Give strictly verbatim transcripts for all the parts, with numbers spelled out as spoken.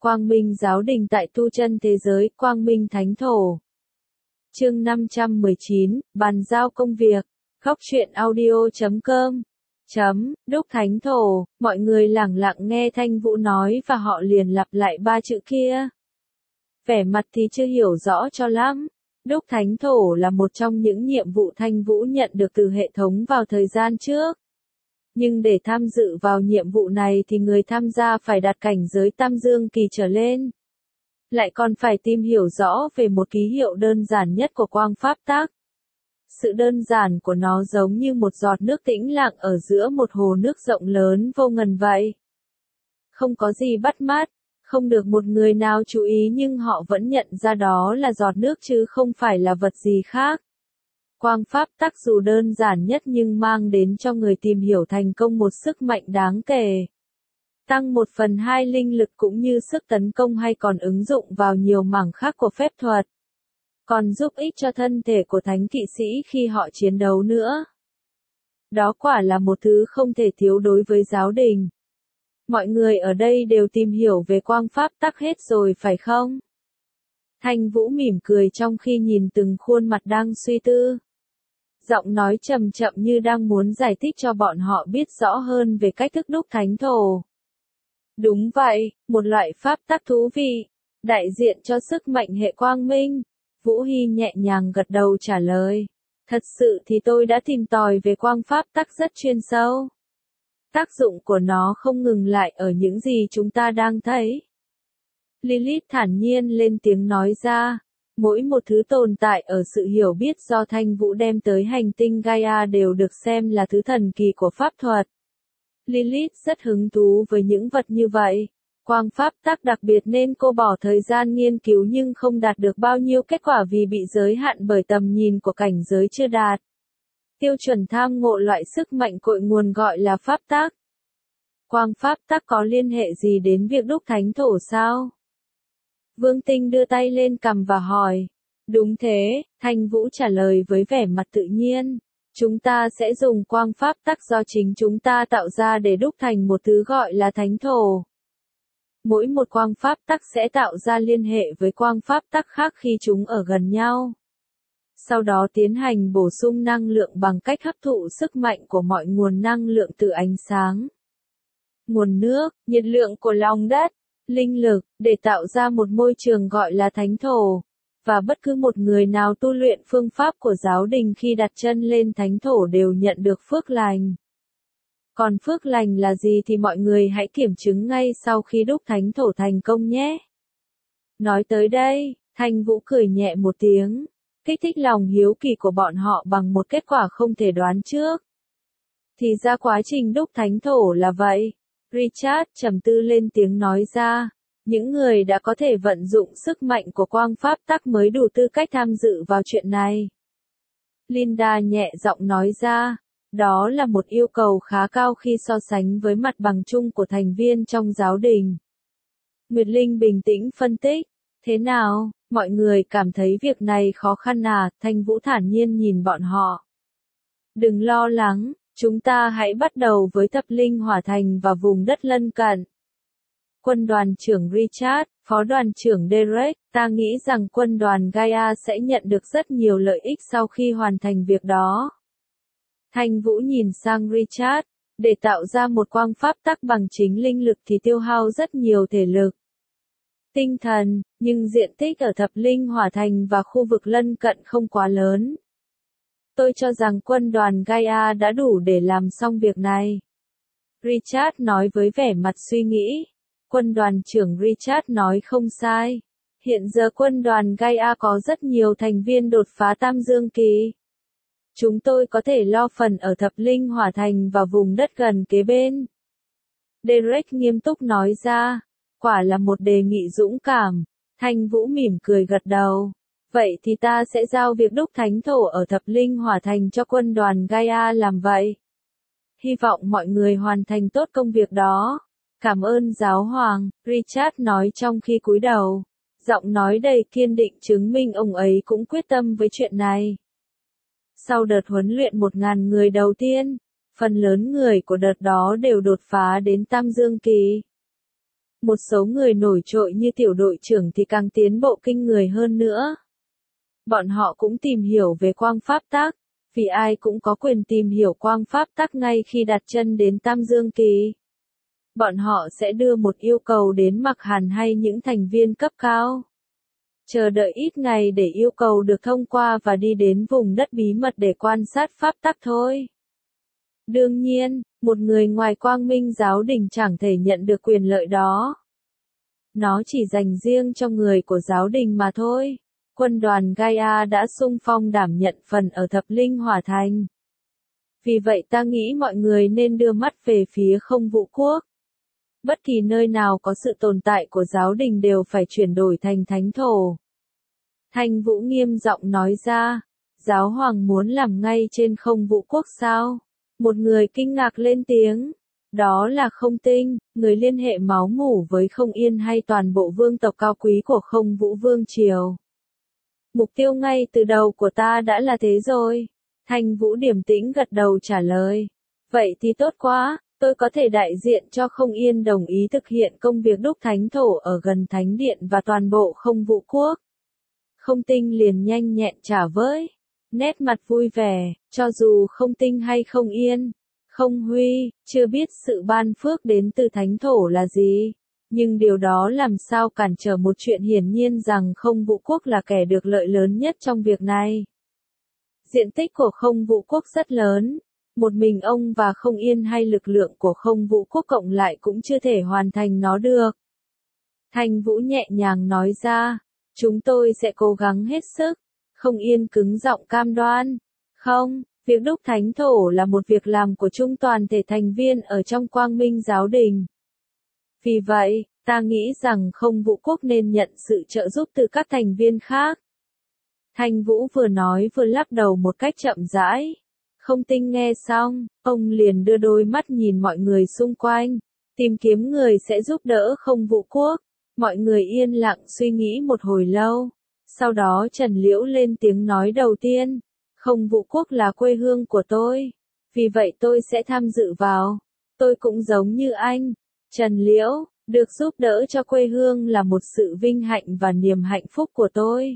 Quang Minh giáo đình tại tu chân thế giới, Quang Minh Thánh Thổ. Chương năm trăm mười chín, bàn giao công việc. Góc truyện audio chấm com. Chấm, Đúc Thánh Thổ, mọi người lẳng lặng nghe Thanh Vũ nói và họ liền lặp lại ba chữ kia. Vẻ mặt thì chưa hiểu rõ cho lắm. Đúc Thánh Thổ là một trong những nhiệm vụ Thanh Vũ nhận được từ hệ thống vào thời gian trước. Nhưng để tham dự vào nhiệm vụ này thì người tham gia phải đạt cảnh giới Tam Dương Kỳ trở lên. Lại còn phải tìm hiểu rõ về một ký hiệu đơn giản nhất của quang pháp tắc. Sự đơn giản của nó giống như một giọt nước tĩnh lặng ở giữa một hồ nước rộng lớn vô ngần vậy. Không có gì bắt mắt, không được một người nào chú ý nhưng họ vẫn nhận ra đó là giọt nước chứ không phải là vật gì khác. Quang pháp tắc dù đơn giản nhất nhưng mang đến cho người tìm hiểu thành công một sức mạnh đáng kể. Tăng một phần hai linh lực cũng như sức tấn công hay còn ứng dụng vào nhiều mảng khác của phép thuật. Còn giúp ích cho thân thể của thánh kỵ sĩ khi họ chiến đấu nữa. Đó quả là một thứ không thể thiếu đối với giáo đình. Mọi người ở đây đều tìm hiểu về quang pháp tắc hết rồi phải không? Thanh Vũ mỉm cười trong khi nhìn từng khuôn mặt đang suy tư. Giọng nói chậm chậm như đang muốn giải thích cho bọn họ biết rõ hơn về cách thức đúc thánh thổ. Đúng vậy, một loại pháp tắc thú vị, đại diện cho sức mạnh hệ quang minh. Vũ Hy nhẹ nhàng gật đầu trả lời. Thật sự thì tôi đã tìm tòi về quang pháp tắc rất chuyên sâu. Tác dụng của nó không ngừng lại ở những gì chúng ta đang thấy. Lilith thản nhiên lên tiếng nói ra. Mỗi một thứ tồn tại ở sự hiểu biết do Thanh Vũ đem tới hành tinh Gaia đều được xem là thứ thần kỳ của pháp thuật. Lilith rất hứng thú với những vật như vậy. Quang pháp tắc đặc biệt nên cô bỏ thời gian nghiên cứu nhưng không đạt được bao nhiêu kết quả vì bị giới hạn bởi tầm nhìn của cảnh giới chưa đạt. Tiêu chuẩn tham ngộ loại sức mạnh cội nguồn gọi là pháp tắc. Quang pháp tắc có liên hệ gì đến việc đúc thánh thổ sao? Vương Tinh đưa tay lên cằm và hỏi. Đúng thế, Thanh Vũ trả lời với vẻ mặt tự nhiên. Chúng ta sẽ dùng quang pháp tắc do chính chúng ta tạo ra để đúc thành một thứ gọi là thánh thổ. Mỗi một quang pháp tắc sẽ tạo ra liên hệ với quang pháp tắc khác khi chúng ở gần nhau. Sau đó tiến hành bổ sung năng lượng bằng cách hấp thụ sức mạnh của mọi nguồn năng lượng từ ánh sáng, nguồn nước, nhiệt lượng của lòng đất, linh lực, để tạo ra một môi trường gọi là thánh thổ. Và bất cứ một người nào tu luyện phương pháp của giáo đình khi đặt chân lên thánh thổ đều nhận được phước lành. Còn phước lành là gì thì mọi người hãy kiểm chứng ngay sau khi đúc thánh thổ thành công nhé. Nói tới đây, Thanh Vũ cười nhẹ một tiếng, kích thích lòng hiếu kỳ của bọn họ bằng một kết quả không thể đoán trước. Thì ra quá trình đúc thánh thổ là vậy. Richard trầm tư lên tiếng nói ra. Những người đã có thể vận dụng sức mạnh của quang pháp tắc mới đủ tư cách tham dự vào chuyện này. Linda nhẹ giọng nói ra. Đó là một yêu cầu khá cao khi so sánh với mặt bằng chung của thành viên trong giáo đình. Nguyệt Linh bình tĩnh phân tích. Thế nào, mọi người cảm thấy việc này khó khăn à? Thanh Vũ thản nhiên nhìn bọn họ. Đừng lo lắng, chúng ta hãy bắt đầu với Thập Linh Hỏa Thành và vùng đất lân cận. Quân đoàn trưởng Richard, phó đoàn trưởng Derek, ta nghĩ rằng quân đoàn Gaia sẽ nhận được rất nhiều lợi ích sau khi hoàn thành việc đó. Thanh Vũ nhìn sang Richard, để tạo ra một quang pháp tắc bằng chính linh lực thì tiêu hao rất nhiều thể lực, tinh thần, nhưng diện tích ở Thập Linh Hỏa Thành và khu vực lân cận không quá lớn. Tôi cho rằng quân đoàn Gaia đã đủ để làm xong việc này. Richard nói với vẻ mặt suy nghĩ. Quân đoàn trưởng Richard nói không sai. Hiện giờ quân đoàn Gaia có rất nhiều thành viên đột phá Tam Dương Kỳ. Chúng tôi có thể lo phần ở Thập Linh Hỏa Thành và vùng đất gần kế bên. Derek nghiêm túc nói ra. Quả là một đề nghị dũng cảm. Thanh Vũ mỉm cười gật đầu. Vậy thì ta sẽ giao việc đúc thánh thổ ở Thập Linh Hỏa Thành cho quân đoàn Gaia làm vậy. Hy vọng mọi người hoàn thành tốt công việc đó. Cảm ơn giáo hoàng, Richard nói trong khi cúi đầu. Giọng nói đầy kiên định chứng minh ông ấy cũng quyết tâm với chuyện này. Sau đợt huấn luyện một ngàn người đầu tiên, phần lớn người của đợt đó đều đột phá đến Tam Dương Kỳ. Một số người nổi trội như tiểu đội trưởng thì càng tiến bộ kinh người hơn nữa. Bọn họ cũng tìm hiểu về quang pháp tắc, vì ai cũng có quyền tìm hiểu quang pháp tắc ngay khi đặt chân đến Tam Dương Kỳ. Bọn họ sẽ đưa một yêu cầu đến Mặc Hàn hay những thành viên cấp cao. Chờ đợi ít ngày để yêu cầu được thông qua và đi đến vùng đất bí mật để quan sát pháp tắc thôi. Đương nhiên, một người ngoài Quang Minh giáo đình chẳng thể nhận được quyền lợi đó. Nó chỉ dành riêng cho người của giáo đình mà thôi. Quân đoàn Gaia đã xung phong đảm nhận phần ở Thập Linh Hỏa Thành. Vì vậy ta nghĩ mọi người nên đưa mắt về phía Không Vũ Quốc. Bất kỳ nơi nào có sự tồn tại của giáo đình đều phải chuyển đổi thành thánh thổ. Thanh Vũ nghiêm giọng nói ra, giáo hoàng muốn làm ngay trên Không Vũ Quốc sao? Một người kinh ngạc lên tiếng. Đó là Không Tinh, người liên hệ máu mủ với Không Yên hay toàn bộ vương tộc cao quý của Không Vũ Vương Triều. Mục tiêu ngay từ đầu của ta đã là thế rồi. Thanh Vũ điềm tĩnh gật đầu trả lời. Vậy thì tốt quá, tôi có thể đại diện cho Không Yên đồng ý thực hiện công việc đúc thánh thổ ở gần thánh điện và toàn bộ Không Vũ Quốc. Không Tinh liền nhanh nhẹn trả với. Nét mặt vui vẻ, cho dù Không Tinh hay Không Yên, Không Huy, chưa biết sự ban phước đến từ thánh thổ là gì. Nhưng điều đó làm sao cản trở một chuyện hiển nhiên rằng Không Vũ Quốc là kẻ được lợi lớn nhất trong việc này. Diện tích của Không Vũ Quốc rất lớn. Một mình ông và Không Yên hay lực lượng của Không Vũ Quốc cộng lại cũng chưa thể hoàn thành nó được. Thanh Vũ nhẹ nhàng nói ra, chúng tôi sẽ cố gắng hết sức. Không Yên cứng giọng cam đoan. Không, việc đúc thánh thổ là một việc làm của chung toàn thể thành viên ở trong Quang Minh giáo đình. Vì vậy, ta nghĩ rằng Không Vũ Quốc nên nhận sự trợ giúp từ các thành viên khác. Thanh Vũ vừa nói vừa lắc đầu một cách chậm rãi. Không Tinh nghe xong, ông liền đưa đôi mắt nhìn mọi người xung quanh, tìm kiếm người sẽ giúp đỡ Không Vũ Quốc. Mọi người yên lặng suy nghĩ một hồi lâu. Sau đó Trần Liễu lên tiếng nói đầu tiên. Không Vũ Quốc là quê hương của tôi. Vì vậy tôi sẽ tham dự vào. Tôi cũng giống như anh. Trần Liễu, được giúp đỡ cho quê hương là một sự vinh hạnh và niềm hạnh phúc của tôi.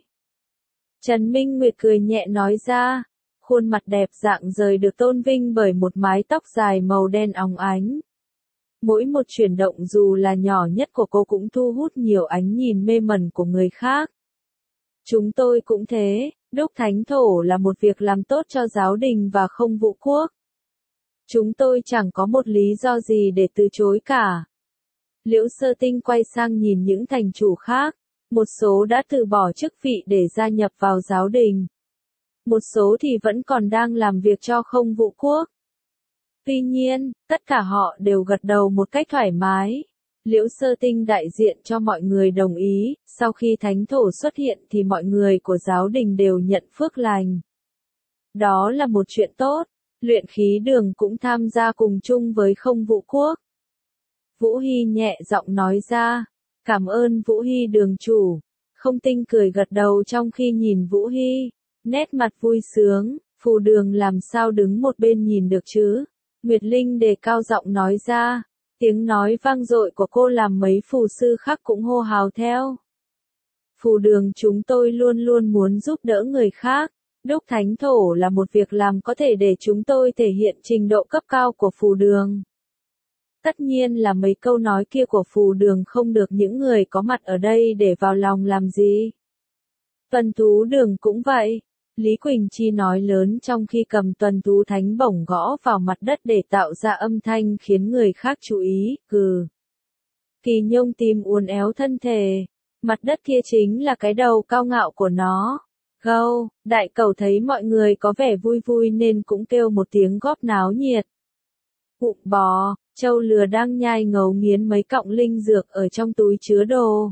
Trần Minh Nguyệt cười nhẹ nói ra. Khuôn mặt đẹp rạng rời được tôn vinh bởi một mái tóc dài màu đen óng ánh. Mỗi một chuyển động dù là nhỏ nhất của cô cũng thu hút nhiều ánh nhìn mê mẩn của người khác. Chúng tôi cũng thế, đúc thánh thổ là một việc làm tốt cho giáo đình và Không Vũ Quốc. Chúng tôi chẳng có một lý do gì để từ chối cả. Liễu Sơ Tinh quay sang nhìn những thành chủ khác, một số đã từ bỏ chức vị để gia nhập vào giáo đình. Một số thì vẫn còn đang làm việc cho Không Vũ Quốc. Tuy nhiên, tất cả họ đều gật đầu một cách thoải mái. Liễu Sơ Tinh đại diện cho mọi người đồng ý, sau khi thánh thổ xuất hiện thì mọi người của giáo đình đều nhận phước lành. Đó là một chuyện tốt, luyện khí đường cũng tham gia cùng chung với Không Vũ Quốc. Vũ Hy nhẹ giọng nói ra, cảm ơn Vũ Hy đường chủ. Không Tinh cười gật đầu trong khi nhìn Vũ Hy, nét mặt vui sướng, phù đường làm sao đứng một bên nhìn được chứ. Nguyệt Linh đề cao giọng nói ra. Tiếng nói vang dội của cô làm mấy phù sư khác cũng hô hào theo. Phù đường chúng tôi luôn luôn muốn giúp đỡ người khác. Đúc thánh thổ là một việc làm có thể để chúng tôi thể hiện trình độ cấp cao của phù đường. Tất nhiên là mấy câu nói kia của phù đường không được những người có mặt ở đây để vào lòng làm gì. Tuần thú đường cũng vậy. Lý Quỳnh Chi nói lớn trong khi cầm tuần thú thánh bổng gõ vào mặt đất để tạo ra âm thanh khiến người khác chú ý, cừ. Kỳ Nhung tìm uốn éo thân thể. Mặt đất kia chính là cái đầu cao ngạo của nó. Gâu, đại cầu thấy mọi người có vẻ vui vui nên cũng kêu một tiếng góp náo nhiệt. Bụng bò, trâu lừa đang nhai ngấu nghiến mấy cọng linh dược ở trong túi chứa đồ.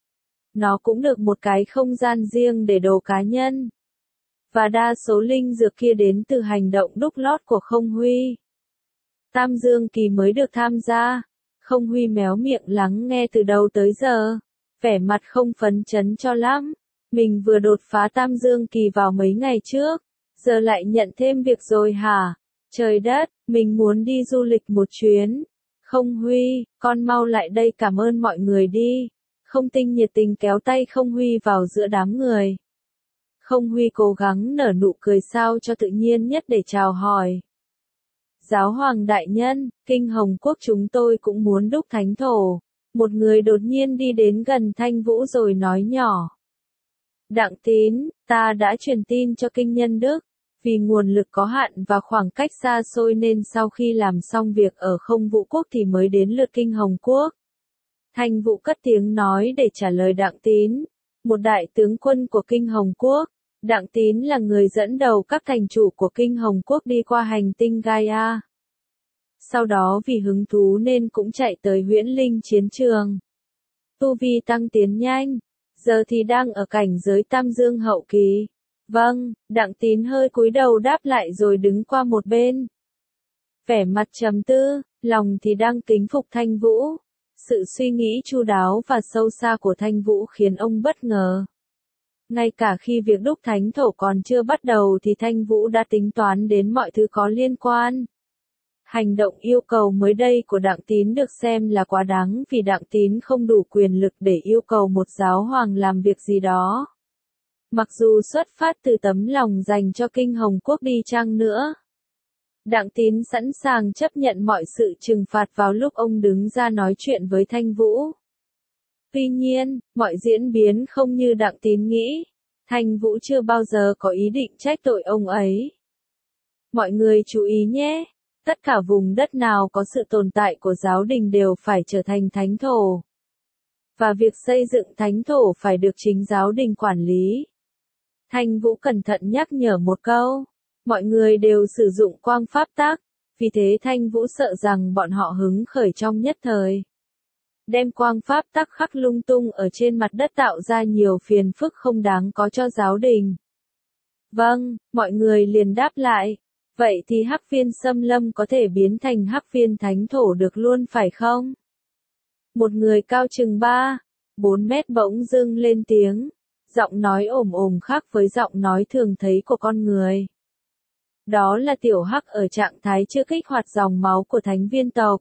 Nó cũng được một cái không gian riêng để đồ cá nhân. Và đa số linh dược kia đến từ hành động đúc lót của Không Huy. Tam Dương Kỳ mới được tham gia. Không Huy méo miệng lắng nghe từ đầu tới giờ. Vẻ mặt không phấn chấn cho lắm. Mình vừa đột phá Tam Dương Kỳ vào mấy ngày trước. Giờ lại nhận thêm việc rồi hả? Trời đất, mình muốn đi du lịch một chuyến. Không Huy, con mau lại đây cảm ơn mọi người đi. Không Tinh nhiệt tình kéo tay Không Huy vào giữa đám người. Không Huy cố gắng nở nụ cười sao cho tự nhiên nhất để chào hỏi. Giáo hoàng đại nhân, Kinh Hồng Quốc chúng tôi cũng muốn đúc thánh thổ. Một người đột nhiên đi đến gần Thanh Vũ rồi nói nhỏ. Đặng Tín, ta đã truyền tin cho Kinh Nhân Đức. Vì nguồn lực có hạn và khoảng cách xa xôi nên sau khi làm xong việc ở Không Vũ Quốc thì mới đến lượt Kinh Hồng Quốc. Thanh Vũ cất tiếng nói để trả lời Đặng Tín, một đại tướng quân của Kinh Hồng Quốc. Đặng Tín là người dẫn đầu các thành chủ của Kinh Hồng Quốc đi qua hành tinh Gaia. Sau đó vì hứng thú nên cũng chạy tới Huyễn Linh chiến trường. Tu vi tăng tiến nhanh, giờ thì đang ở cảnh giới Tam Dương hậu kỳ. Vâng, Đặng Tín hơi cúi đầu đáp lại rồi đứng qua một bên. Vẻ mặt trầm tư, lòng thì đang kính phục Thanh Vũ. Sự suy nghĩ chu đáo và sâu xa của Thanh Vũ khiến ông bất ngờ. Ngay cả khi việc đúc thánh thổ còn chưa bắt đầu thì Thanh Vũ đã tính toán đến mọi thứ có liên quan. Hành động yêu cầu mới đây của Đặng Tín được xem là quá đáng vì Đặng Tín không đủ quyền lực để yêu cầu một giáo hoàng làm việc gì đó. Mặc dù xuất phát từ tấm lòng dành cho Kinh Hồng Quốc đi chăng nữa. Đặng Tín sẵn sàng chấp nhận mọi sự trừng phạt vào lúc ông đứng ra nói chuyện với Thanh Vũ. Tuy nhiên, mọi diễn biến không như Đặng Tín nghĩ. Thanh Vũ chưa bao giờ có ý định trách tội ông ấy. Mọi người chú ý nhé, tất cả vùng đất nào có sự tồn tại của giáo đình đều phải trở thành thánh thổ. Và việc xây dựng thánh thổ phải được chính giáo đình quản lý. Thanh Vũ cẩn thận nhắc nhở một câu. Mọi người đều sử dụng quang pháp tắc, vì thế Thanh Vũ sợ rằng bọn họ hứng khởi trong nhất thời. Đem quang pháp tắc khắc lung tung ở trên mặt đất tạo ra nhiều phiền phức không đáng có cho giáo đình. Vâng, mọi người liền đáp lại. Vậy thì hắc viên xâm lâm có thể biến thành hắc viên thánh thổ được luôn phải không? Một người cao chừng ba, bốn mét bỗng dưng lên tiếng. Giọng nói ồm ồm khác với giọng nói thường thấy của con người. Đó là tiểu hắc ở trạng thái chưa kích hoạt dòng máu của thánh viên tộc.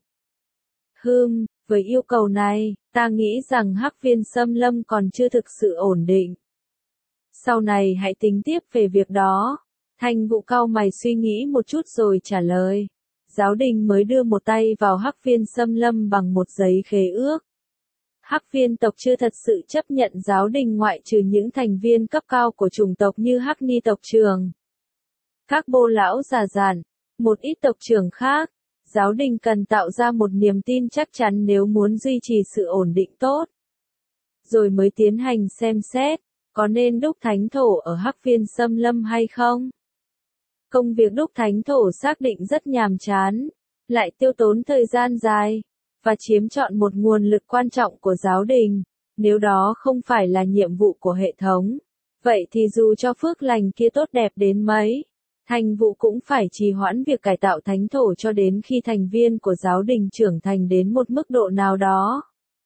Hừm, với yêu cầu này, ta nghĩ rằng hắc viên xâm lâm còn chưa thực sự ổn định. Sau này hãy tính tiếp về việc đó. Thanh Vũ cau mày suy nghĩ một chút rồi trả lời. Giáo đình mới đưa một tay vào hắc viên xâm lâm bằng một giấy khế ước. Hắc viên tộc chưa thật sự chấp nhận giáo đình ngoại trừ những thành viên cấp cao của chủng tộc như Hắc Ni tộc trưởng. Các bô lão già dặn, một ít tộc trưởng khác, giáo đình cần tạo ra một niềm tin chắc chắn nếu muốn duy trì sự ổn định tốt. Rồi mới tiến hành xem xét, có nên đúc thánh thổ ở hắc viên xâm lâm hay không? Công việc đúc thánh thổ xác định rất nhàm chán, lại tiêu tốn thời gian dài, và chiếm trọn một nguồn lực quan trọng của giáo đình. Nếu đó không phải là nhiệm vụ của hệ thống, vậy thì dù cho phước lành kia tốt đẹp đến mấy, Thanh Vũ cũng phải trì hoãn việc cải tạo thánh thổ cho đến khi thành viên của giáo đình trưởng thành đến một mức độ nào đó.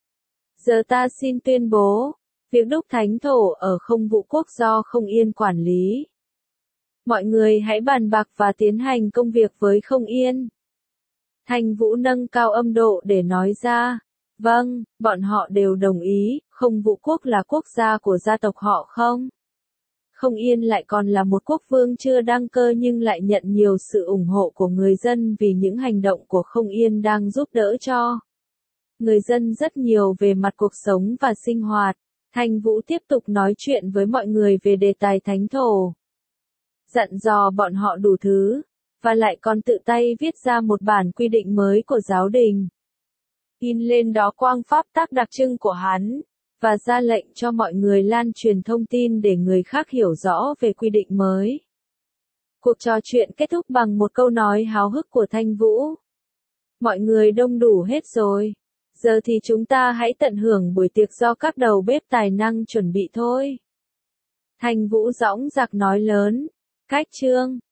Giờ ta xin tuyên bố, việc đúc thánh thổ ở Không Vũ Quốc do Không Yên quản lý. Mọi người hãy bàn bạc và tiến hành công việc với Không Yên. Thanh Vũ nâng cao âm độ để nói ra. Vâng, bọn họ đều đồng ý, Không Vũ Quốc là quốc gia của gia tộc họ không? Không Yên lại còn là một quốc vương chưa đăng cơ nhưng lại nhận nhiều sự ủng hộ của người dân vì những hành động của Không Yên đang giúp đỡ cho người dân rất nhiều về mặt cuộc sống và sinh hoạt. Thanh Vũ tiếp tục nói chuyện với mọi người về đề tài thánh thổ. Dặn dò bọn họ đủ thứ, và lại còn tự tay viết ra một bản quy định mới của giáo đình. In lên đó quang pháp tắc đặc trưng của hắn, và ra lệnh cho mọi người lan truyền thông tin để người khác hiểu rõ về quy định mới. Cuộc trò chuyện kết thúc bằng một câu nói háo hức của Thanh Vũ. Mọi người đông đủ hết rồi. Giờ thì chúng ta hãy tận hưởng buổi tiệc do các đầu bếp tài năng chuẩn bị thôi. Thanh Vũ dõng dạc nói lớn. Cách chương